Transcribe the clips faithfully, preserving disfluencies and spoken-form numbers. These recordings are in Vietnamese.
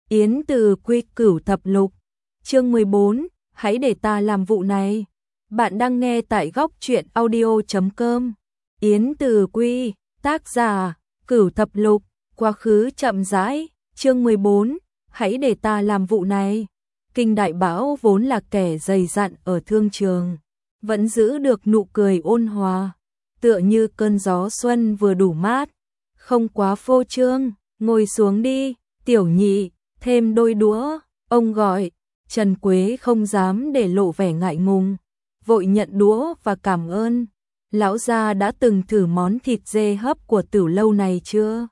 Yến Từ Quy Cửu Thập Lục, chương mười bốn, hãy để ta làm vụ này. Bạn đang nghe tại góc truyện audio chấm com. Yến Từ Quy, tác giả, Cửu Thập Lục, quá khứ chậm rãi, chương mười bốn, hãy để ta làm vụ này. Kinh Đại Bảo vốn là kẻ dày dặn ở thương trường, vẫn giữ được nụ cười ôn hòa, tựa như cơn gió xuân vừa đủ mát, không quá phô trương. Ngồi xuống đi, tiểu nhị, thêm đôi đũa, ông gọi. Trần Quế không dám để lộ vẻ ngại ngùng, vội nhận đũa và cảm ơn. Lão gia đã từng thử món thịt dê hấp của Tử lâu này chưa?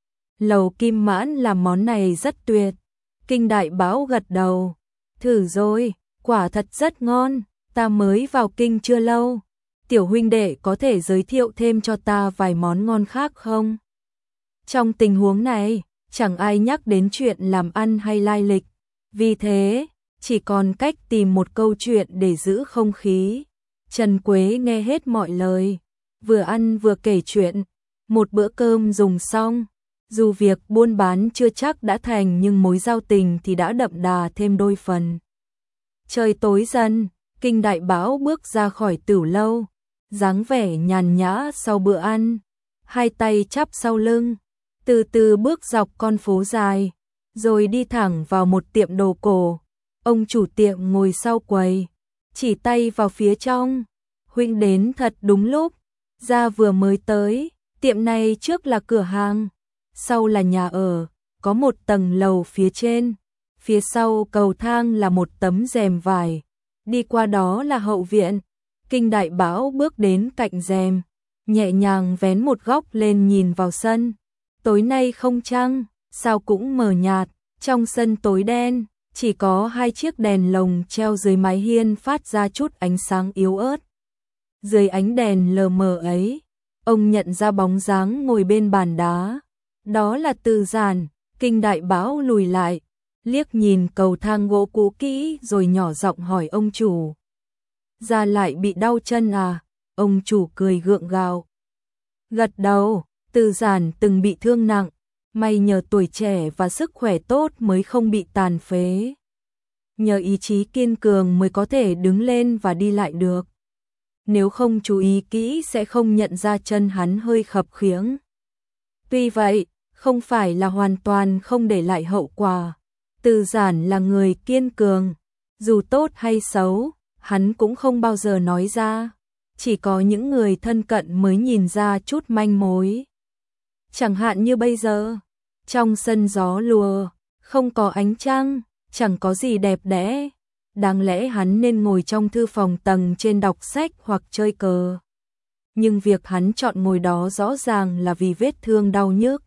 Lầu Kim Mãn làm món này rất tuyệt. Kinh Đại Bảo gật đầu. Thử rồi, quả thật rất ngon, ta mới vào kinh chưa lâu. Tiểu huynh đệ có thể giới thiệu thêm cho ta vài món ngon khác không? Trong tình huống này, chẳng ai nhắc đến chuyện làm ăn hay lai lịch. Vì thế, chỉ còn cách tìm một câu chuyện để giữ không khí. Trần Quế nghe hết mọi lời, vừa ăn vừa kể chuyện. Một bữa cơm dùng xong, dù việc buôn bán chưa chắc đã thành nhưng mối giao tình thì đã đậm đà thêm đôi phần. Trời tối dần, Kinh Đại Bảo bước ra khỏi Tử lâu, dáng vẻ nhàn nhã sau bữa ăn, hai tay chắp sau lưng, từ từ bước dọc con phố dài, rồi đi thẳng vào một tiệm đồ cổ. Ông chủ tiệm ngồi sau quầy, chỉ tay vào phía trong. Huynh đến thật đúng lúc, gia vừa mới tới. Tiệm này trước là cửa hàng, sau là nhà ở, có một tầng lầu phía trên, phía sau cầu thang là một tấm rèm vải, đi qua đó là hậu viện. Kinh Đại Bảo bước đến cạnh rèm, nhẹ nhàng vén một góc lên nhìn vào sân. Tối nay không trăng, sao cũng mờ nhạt, trong sân tối đen, chỉ có hai chiếc đèn lồng treo dưới mái hiên phát ra chút ánh sáng yếu ớt. Dưới ánh đèn lờ mờ ấy, ông nhận ra bóng dáng ngồi bên bàn đá. Đó là Từ Giản. Kinh Đại Bảo lùi lại, liếc nhìn cầu thang gỗ cũ kỹ rồi nhỏ giọng hỏi ông chủ. Gia lại bị đau chân à? Ông chủ cười gượng gạo. Gật đầu. Từ Giản từng bị thương nặng, may nhờ tuổi trẻ và sức khỏe tốt mới không bị tàn phế. Nhờ ý chí kiên cường mới có thể đứng lên và đi lại được. Nếu không chú ý kỹ sẽ không nhận ra chân hắn hơi khập khiễng. Tuy vậy, không phải là hoàn toàn không để lại hậu quả. Từ Giản là người kiên cường, dù tốt hay xấu, hắn cũng không bao giờ nói ra. Chỉ có những người thân cận mới nhìn ra chút manh mối. Chẳng hạn như bây giờ, trong sân gió lùa, không có ánh trăng, chẳng có gì đẹp đẽ. Đáng lẽ hắn nên ngồi trong thư phòng tầng trên đọc sách hoặc chơi cờ. Nhưng việc hắn chọn ngồi đó rõ ràng là vì vết thương đau nhức,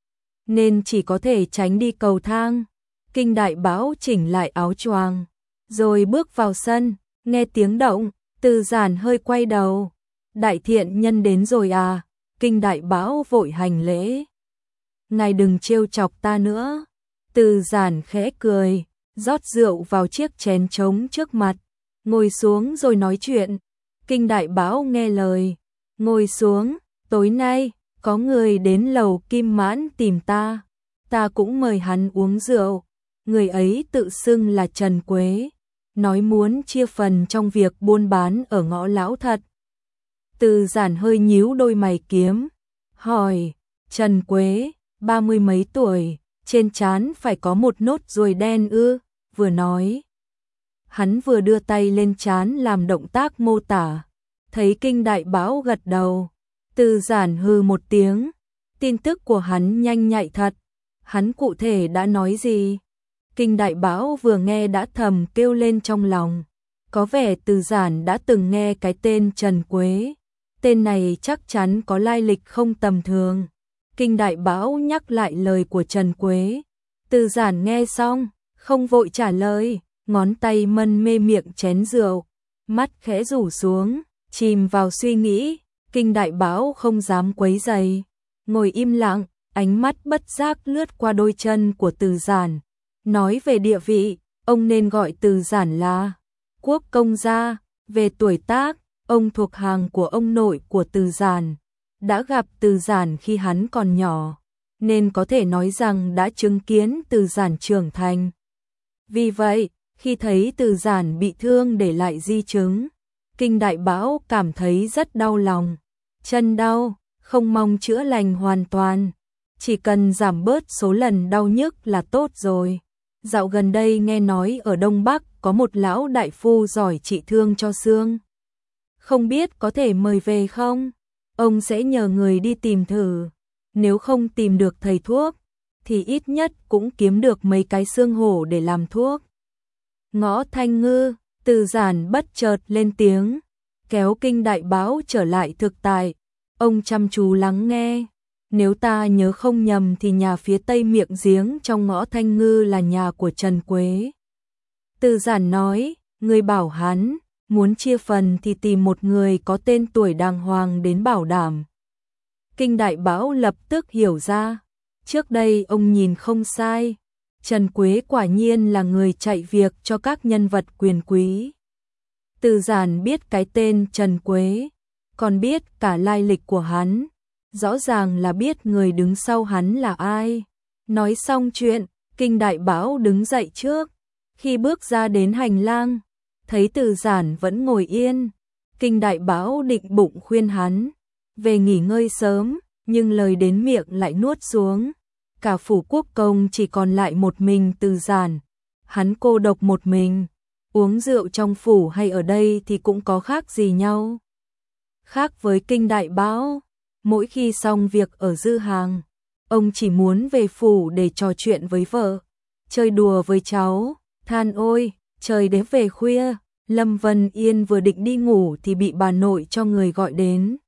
nên chỉ có thể tránh đi cầu thang. Kinh Đại Bảo chỉnh lại áo choàng, rồi bước vào sân, nghe tiếng động, Từ Giản hơi quay đầu. Đại thiện nhân đến rồi à? Kinh Đại Bảo vội hành lễ. Ngài đừng trêu chọc ta nữa. Từ Giản khẽ cười, rót rượu vào chiếc chén trống trước mặt, ngồi xuống rồi nói chuyện. Kinh Đại Bảo nghe lời, ngồi xuống. Tối nay, có người đến lầu Kim Mãn tìm ta. Ta cũng mời hắn uống rượu. Người ấy tự xưng là Trần Quế, nói muốn chia phần trong việc buôn bán ở Ngõ Lão Thật. Từ Giản hơi nhíu đôi mày kiếm, hỏi, Trần Quế, ba mươi mấy tuổi, trên trán phải có một nốt ruồi đen ư? Vừa nói, hắn vừa đưa tay lên trán làm động tác mô tả. Thấy Kinh Đại Bảo gật đầu, Từ Giản hừ một tiếng. Tin tức của hắn nhanh nhạy thật. Hắn cụ thể đã nói gì? Kinh Đại Bảo vừa nghe đã thầm kêu lên trong lòng. Có vẻ Từ Giản đã từng nghe cái tên Trần Quế. Tên này chắc chắn có lai lịch không tầm thường. Kinh Đại Bảo nhắc lại lời của Trần Quế. Từ Giản nghe xong, không vội trả lời, ngón tay mân mê miệng chén rượu, mắt khẽ rủ xuống, chìm vào suy nghĩ. Kinh Đại Bảo không dám quấy rầy, ngồi im lặng, ánh mắt bất giác lướt qua đôi chân của Từ Giản. Nói về địa vị, ông nên gọi Từ Giản là Quốc công gia. Về tuổi tác, ông thuộc hàng của ông nội của Từ Giản, đã gặp Từ Giản khi hắn còn nhỏ. nên có thể nói rằng đã chứng kiến Từ Giản trưởng thành. Vì vậy, khi thấy Từ Giản bị thương để lại di chứng, Kinh Đại Bão cảm thấy rất đau lòng. Chân đau, không mong chữa lành hoàn toàn, chỉ cần giảm bớt số lần đau nhức là tốt rồi. Dạo gần đây nghe nói ở Đông Bắc có một lão đại phu giỏi trị thương cho xương. Không biết có thể mời về không? Ông sẽ nhờ người đi tìm thử. Nếu không tìm được thầy thuốc, thì ít nhất cũng kiếm được mấy cái xương hổ để làm thuốc. Ngõ Thanh Ngư, Từ Giản bất chợt lên tiếng, kéo Kinh Đại Bão trở lại thực tại. Ông chăm chú lắng nghe. Nếu ta nhớ không nhầm thì nhà phía tây miệng giếng trong ngõ Thanh Ngư là nhà của Trần Quế. Từ Giản nói, người bảo hắn, muốn chia phần thì tìm một người có tên tuổi đàng hoàng đến bảo đảm. Kinh Đại Bão lập tức hiểu ra, trước đây ông nhìn không sai, Trần Quế quả nhiên là người chạy việc cho các nhân vật quyền quý. Từ Giản biết cái tên Trần Quế, còn biết cả lai lịch của hắn, rõ ràng là biết người đứng sau hắn là ai. Nói xong chuyện, Kinh Đại Bão đứng dậy trước, khi bước ra đến hành lang, thấy Từ Giản vẫn ngồi yên. Kinh Đại Bão định bụng khuyên hắn về nghỉ ngơi sớm, nhưng lời đến miệng lại nuốt xuống. Cả phủ quốc công chỉ còn lại một mình Từ Giản, hắn cô độc một mình, uống rượu trong phủ hay ở đây thì cũng có khác gì nhau. Khác với Kinh Đại Bão, mỗi khi xong việc ở Dư Hàng, ông chỉ muốn về phủ để trò chuyện với vợ, chơi đùa với cháu. Than ôi, trời đến về khuya, Lâm Vân Yên vừa định đi ngủ thì bị bà nội cho người gọi đến.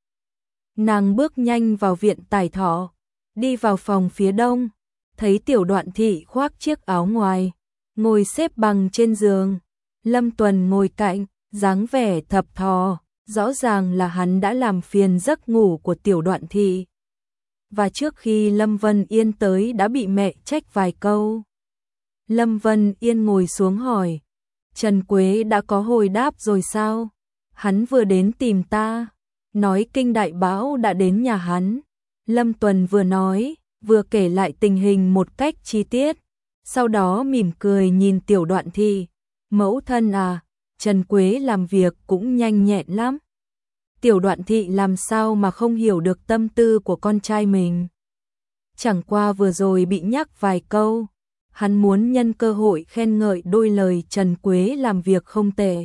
Nàng bước nhanh vào viện Tài Thọ, đi vào phòng phía đông, thấy Tiểu Đoạn Thị khoác chiếc áo ngoài, ngồi xếp bằng trên giường. Lâm Tuần ngồi cạnh, dáng vẻ thập thò, rõ ràng là hắn đã làm phiền giấc ngủ của Tiểu Đoạn Thị. Và trước khi Lâm Vân Yên tới đã bị mẹ trách vài câu. Lâm Vân Yên ngồi xuống hỏi, Trần Quế đã có hồi đáp rồi sao? Hắn vừa đến tìm ta, nói Kinh Đại Bão đã đến nhà hắn. Lâm Tuần vừa nói, vừa kể lại tình hình một cách chi tiết, sau đó mỉm cười nhìn Tiểu Đoạn Thị. Mẫu thân à, Trần Quế làm việc cũng nhanh nhẹn lắm. Tiểu Đoạn Thị làm sao mà không hiểu được tâm tư của con trai mình. Chẳng qua vừa rồi bị nhắc vài câu, hắn muốn nhân cơ hội khen ngợi đôi lời Trần Quế làm việc không tệ.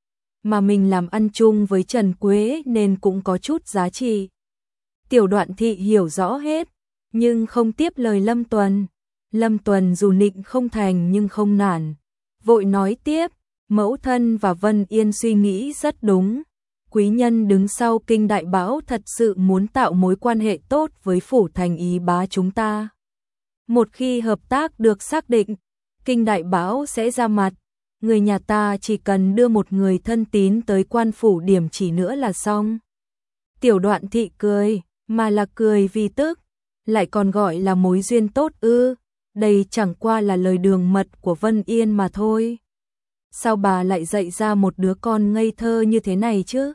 Mà mình làm ăn chung với Trần Quế nên cũng có chút giá trị. Tiểu Đoạn Thị hiểu rõ hết, nhưng không tiếp lời Lâm Tuần. Lâm Tuần dù nịnh không thành nhưng không nản, vội nói tiếp, mẫu thân và Vân Yên suy nghĩ rất đúng. Quý nhân đứng sau Kinh Đại Bão thật sự muốn tạo mối quan hệ tốt với phủ thành Ý Bá chúng ta. Một khi hợp tác được xác định, Kinh Đại Bão sẽ ra mặt. Người nhà ta chỉ cần đưa một người thân tín tới quan phủ điểm chỉ nữa là xong. Tiểu Đoạn Thị cười, mà là cười vì tức, lại còn gọi là mối duyên tốt ư? Đây chẳng qua là lời đường mật của Vân Yên mà thôi. Sao bà lại dạy ra một đứa con ngây thơ như thế này chứ?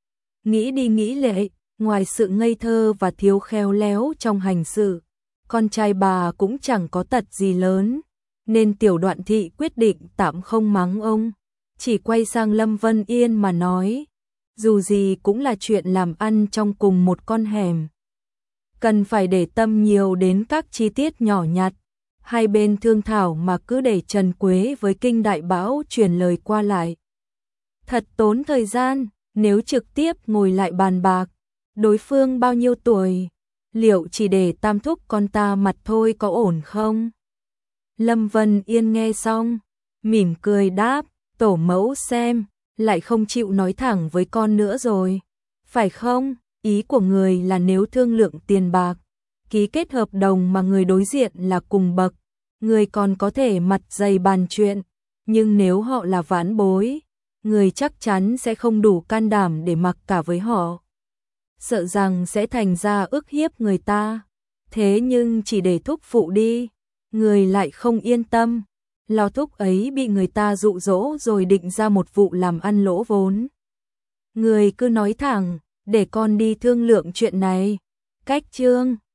Nghĩ đi nghĩ lại, ngoài sự ngây thơ và thiếu khéo léo trong hành sự, con trai bà cũng chẳng có tật gì lớn, nên Tiểu Đoạn Thị quyết định tạm không mắng ông, chỉ quay sang Lâm Vân Yên mà nói, dù gì cũng là chuyện làm ăn trong cùng một con hẻm, cần phải để tâm nhiều đến các chi tiết nhỏ nhặt. Hai bên thương thảo mà cứ để Trần Quế với Kinh Đại Bão truyền lời qua lại. Thật tốn thời gian, nếu trực tiếp ngồi lại bàn bạc, đối phương bao nhiêu tuổi, liệu chỉ để tam thúc con ta mặt thôi có ổn không? Lâm Vân Yên nghe xong, mỉm cười đáp, tổ mẫu xem, lại không chịu nói thẳng với con nữa rồi. Phải không? Ý của người là nếu thương lượng tiền bạc, ký kết hợp đồng mà người đối diện là cùng bậc, người còn có thể mặt dày bàn chuyện, nhưng nếu họ là vãn bối, người chắc chắn sẽ không đủ can đảm để mặc cả với họ. Sợ rằng sẽ thành ra ức hiếp người ta, thế nhưng chỉ để thúc phụ đi, người lại không yên tâm, lo thúc ấy bị người ta dụ dỗ rồi định ra một vụ làm ăn lỗ vốn. Người cứ nói thẳng, để con đi thương lượng chuyện này. Cách chương